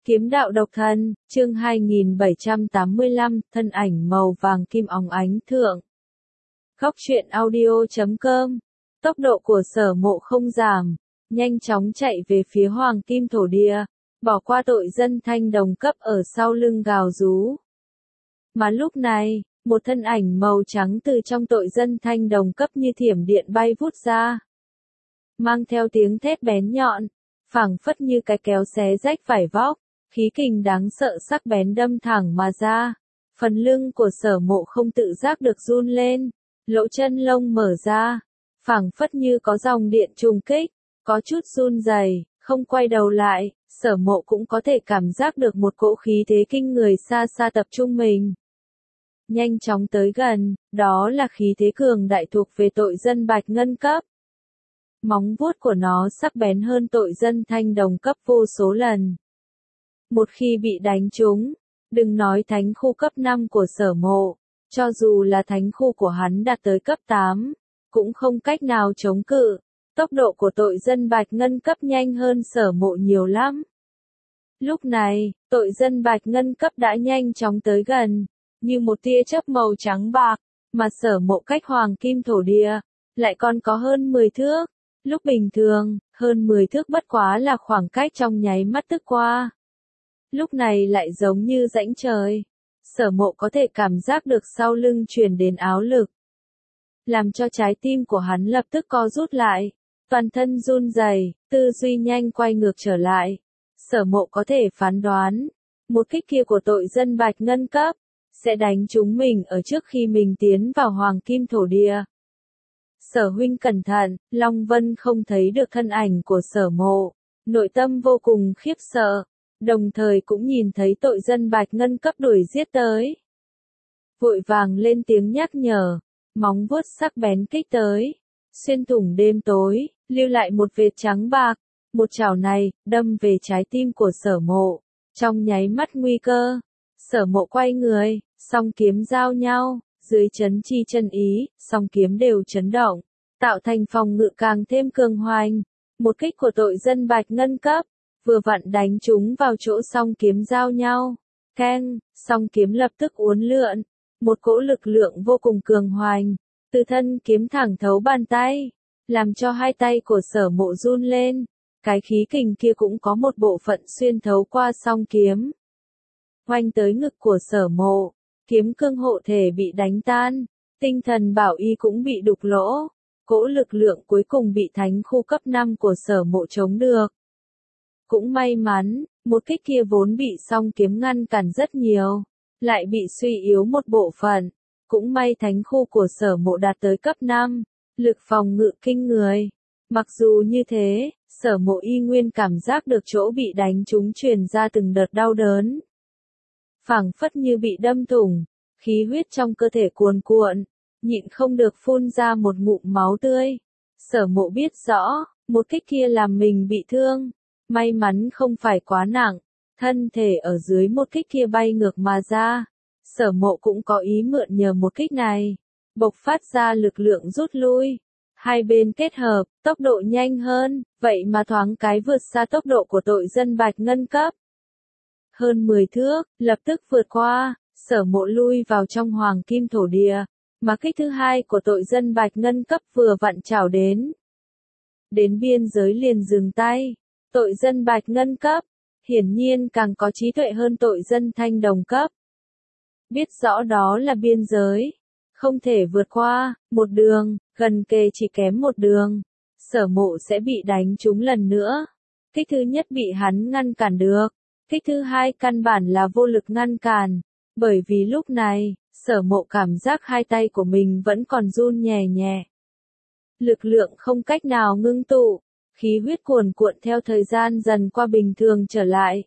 Kiếm đạo độc thân, chương 2785, thân ảnh màu vàng kim óng ánh thượng. Góc truyện audio.com. Tốc độ của Sở Mộ không giảm, nhanh chóng chạy về phía hoàng kim thổ địa, bỏ qua tội dân thanh đồng cấp ở sau lưng gào rú. Mà lúc này, một thân ảnh màu trắng từ trong tội dân thanh đồng cấp như thiểm điện bay vút ra. Mang theo tiếng thét bén nhọn, phảng phất như cái kéo xé rách vải vóc. Khí kình đáng sợ sắc bén đâm thẳng mà ra, phần lưng của Sở Mộ không tự giác được run lên, lỗ chân lông mở ra, phảng phất như có dòng điện trùng kích, có chút run rẩy, không quay đầu lại, Sở Mộ cũng có thể cảm giác được một cỗ khí thế kinh người xa xa tập trung mình. Nhanh chóng tới gần, đó là khí thế cường đại thuộc về tội dân bạch ngân cấp. Móng vuốt của nó sắc bén hơn tội dân thanh đồng cấp vô số lần. Một khi bị đánh trúng, đừng nói thánh khu cấp 5 của Sở Mộ, cho dù là thánh khu của hắn đạt tới cấp 8, cũng không cách nào chống cự. Tốc độ của tội dân bạch ngân cấp nhanh hơn Sở Mộ nhiều lắm. Lúc này, tội dân bạch ngân cấp đã nhanh chóng tới gần, như một tia chớp màu trắng bạc, mà Sở Mộ cách hoàng kim thổ địa, lại còn có hơn 10 thước. Lúc bình thường, hơn 10 thước bất quá là khoảng cách trong nháy mắt tức qua. Lúc này lại giống như rãnh trời. Sở Mộ có thể cảm giác được sau lưng truyền đến áo lực, làm cho trái tim của hắn lập tức co rút lại, toàn thân run rẩy, tư duy nhanh quay ngược trở lại. Sở Mộ có thể phán đoán, một kích kia của tội dân bạch ngân cấp, sẽ đánh trúng mình ở trước khi mình tiến vào hoàng kim thổ địa. Sở huynh cẩn thận, Long Vân không thấy được thân ảnh của Sở Mộ, nội tâm vô cùng khiếp sợ. Đồng thời cũng nhìn thấy tội dân bạch ngân cấp đuổi giết tới. Vội vàng lên tiếng nhắc nhở, móng vuốt sắc bén kích tới, xuyên thủng đêm tối, lưu lại một vệt trắng bạc, một chảo này, đâm về trái tim của Sở Mộ, trong nháy mắt nguy cơ. Sở Mộ quay người, song kiếm giao nhau, dưới chấn chi chân ý, song kiếm đều chấn động, tạo thành phòng ngự càng thêm cường hoành. Một kích của tội dân bạch ngân cấp, vừa vặn đánh chúng vào chỗ song kiếm giao nhau. Keng, song kiếm lập tức uốn lượn, một cỗ lực lượng vô cùng cường hoành, từ thân kiếm thẳng thấu bàn tay, làm cho hai tay của Sở Mộ run lên. Cái khí kình kia cũng có một bộ phận xuyên thấu qua song kiếm, oanh tới ngực của Sở Mộ, kiếm cương hộ thể bị đánh tan, tinh thần bảo y cũng bị đục lỗ, cỗ lực lượng cuối cùng bị thánh khu cấp 5 của Sở Mộ chống được. Cũng may mắn, một kích kia vốn bị song kiếm ngăn cản rất nhiều, lại bị suy yếu một bộ phận. Cũng may thánh khu của Sở Mộ đạt tới cấp 5, lực phòng ngự kinh người. Mặc dù như thế, Sở Mộ y nguyên cảm giác được chỗ bị đánh trúng truyền ra từng đợt đau đớn. Phảng phất như bị đâm thủng, khí huyết trong cơ thể cuồn cuộn, nhịn không được phun ra một ngụm máu tươi. Sở Mộ biết rõ, một kích kia làm mình bị thương. May mắn không phải quá nặng, thân thể ở dưới một kích kia bay ngược mà ra. Sở Mộ cũng có ý mượn nhờ một kích này, bộc phát ra lực lượng rút lui. Hai bên kết hợp, tốc độ nhanh hơn, vậy mà thoáng cái vượt xa tốc độ của tội dân bạch ngân cấp. Hơn 10 thước, lập tức vượt qua, Sở Mộ lui vào trong hoàng kim thổ địa, mà kích thứ hai của tội dân bạch ngân cấp vừa vặn chảo đến. Đến biên giới liền dừng tay. Tội dân bạch ngân cấp, hiển nhiên càng có trí tuệ hơn tội dân thanh đồng cấp. Biết rõ đó là biên giới, không thể vượt qua, một đường, gần kề chỉ kém một đường. Sở Mộ sẽ bị đánh trúng lần nữa. Kích thứ nhất bị hắn ngăn cản được, kích thứ hai căn bản là vô lực ngăn cản, bởi vì lúc này, Sở Mộ cảm giác hai tay của mình vẫn còn run nhẹ nhẹ. Lực lượng không cách nào ngưng tụ. Khí huyết cuồn cuộn theo thời gian dần qua bình thường trở lại.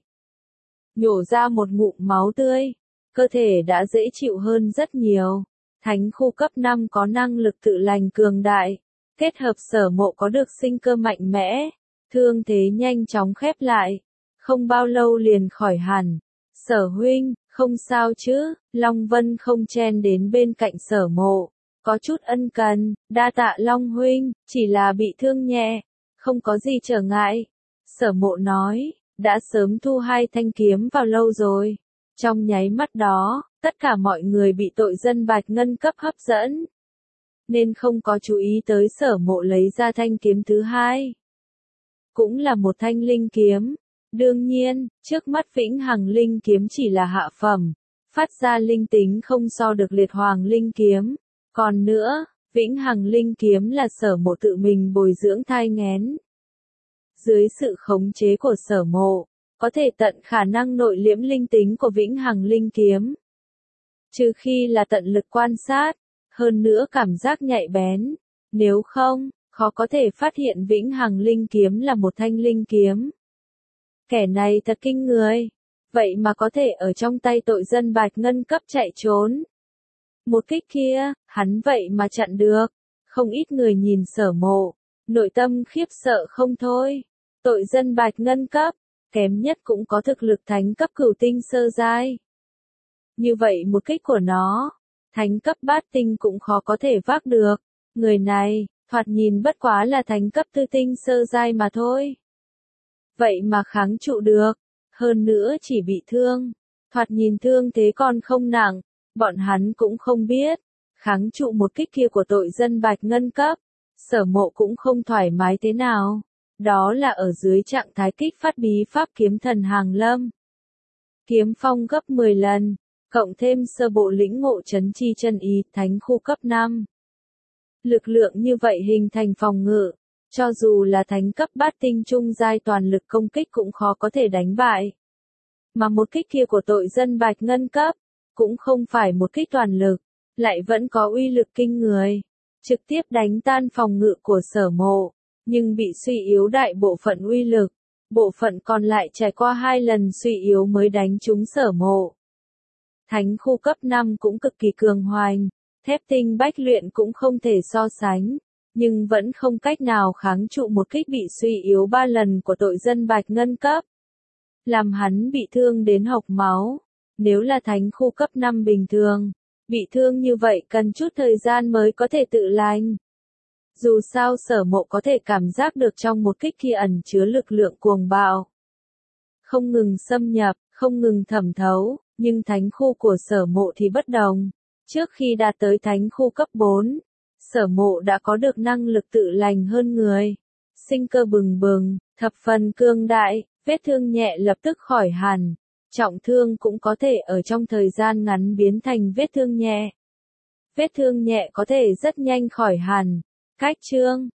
Nhổ ra một ngụm máu tươi, cơ thể đã dễ chịu hơn rất nhiều. Thánh khu cấp 5 có năng lực tự lành cường đại, kết hợp Sở Mộ có được sinh cơ mạnh mẽ, thương thế nhanh chóng khép lại, không bao lâu liền khỏi hẳn. Sở huynh, không sao chứ? Long Vân không chen đến bên cạnh Sở Mộ, có chút ân cần, đa tạ Long huynh, chỉ là bị thương nhẹ. Không có gì trở ngại. Sở Mộ nói, đã sớm thu 2 thanh kiếm vào lâu rồi. Trong nháy mắt đó, tất cả mọi người bị tội dân bạch ngân cấp hấp dẫn, nên không có chú ý tới Sở Mộ lấy ra thanh kiếm thứ hai. Cũng là một thanh linh kiếm. Đương nhiên, trước mắt Vĩnh Hằng linh kiếm chỉ là hạ phẩm, phát ra linh tính không so được Liệt Hoàng linh kiếm. Còn nữa, Vĩnh Hằng linh kiếm là Sở Mộ tự mình bồi dưỡng thai nghén. Dưới sự khống chế của Sở Mộ, có thể tận khả năng nội liễm linh tính của Vĩnh Hằng linh kiếm. Trừ khi là tận lực quan sát, hơn nữa cảm giác nhạy bén, nếu không, khó có thể phát hiện Vĩnh Hằng linh kiếm là một thanh linh kiếm. Kẻ này thật kinh người, vậy mà có thể ở trong tay tội dân bạch ngân cấp chạy trốn. Một kích kia, hắn vậy mà chặn được. Không ít người nhìn Sở Mộ, nội tâm khiếp sợ không thôi. Tội dân bạch ngân cấp, kém nhất cũng có thực lực thánh cấp cửu tinh sơ giai. Như vậy một kích của nó, thánh cấp bát tinh cũng khó có thể vác được. Người này, thoạt nhìn bất quá là thánh cấp tư tinh sơ giai mà thôi. Vậy mà kháng trụ được, hơn nữa chỉ bị thương. Thoạt nhìn thương thế còn không nặng, bọn hắn cũng không biết. Kháng trụ một kích kia của tội dân bạch ngân cấp, Sở Mộ cũng không thoải mái thế nào. Đó là ở dưới trạng thái kích phát bí pháp kiếm thần hàng lâm. Kiếm phong gấp 10 lần, cộng thêm sơ bộ lĩnh ngộ chấn chi chân ý thánh khu cấp 5. Lực lượng như vậy hình thành phòng ngự, cho dù là thánh cấp bát tinh trung giai toàn lực công kích cũng khó có thể đánh bại. Mà một kích kia của tội dân bạch ngân cấp, cũng không phải một kích toàn lực, lại vẫn có uy lực kinh người, trực tiếp đánh tan phòng ngự của Sở Mộ, nhưng bị suy yếu đại bộ phận uy lực, bộ phận còn lại trải qua 2 lần suy yếu mới đánh trúng Sở Mộ. Thánh khu cấp 5 cũng cực kỳ cường hoành, thép tinh bách luyện cũng không thể so sánh, nhưng vẫn không cách nào kháng trụ một kích bị suy yếu 3 lần của tội dân bạch ngân cấp. Làm hắn bị thương đến hộc máu. Nếu là thánh khu cấp 5 bình thường, bị thương như vậy cần chút thời gian mới có thể tự lành. Dù sao Sở Mộ có thể cảm giác được trong một kích kia ẩn chứa lực lượng cuồng bạo. Không ngừng xâm nhập, không ngừng thẩm thấu, nhưng thánh khu của Sở Mộ thì bất đồng. Trước khi đạt tới thánh khu cấp 4, Sở Mộ đã có được năng lực tự lành hơn người. Sinh cơ bừng bừng, thập phần cương đại, vết thương nhẹ lập tức khỏi hẳn. Trọng thương cũng có thể ở trong thời gian ngắn biến thành vết thương nhẹ. Vết thương nhẹ có thể rất nhanh khỏi hẳn. Cách chương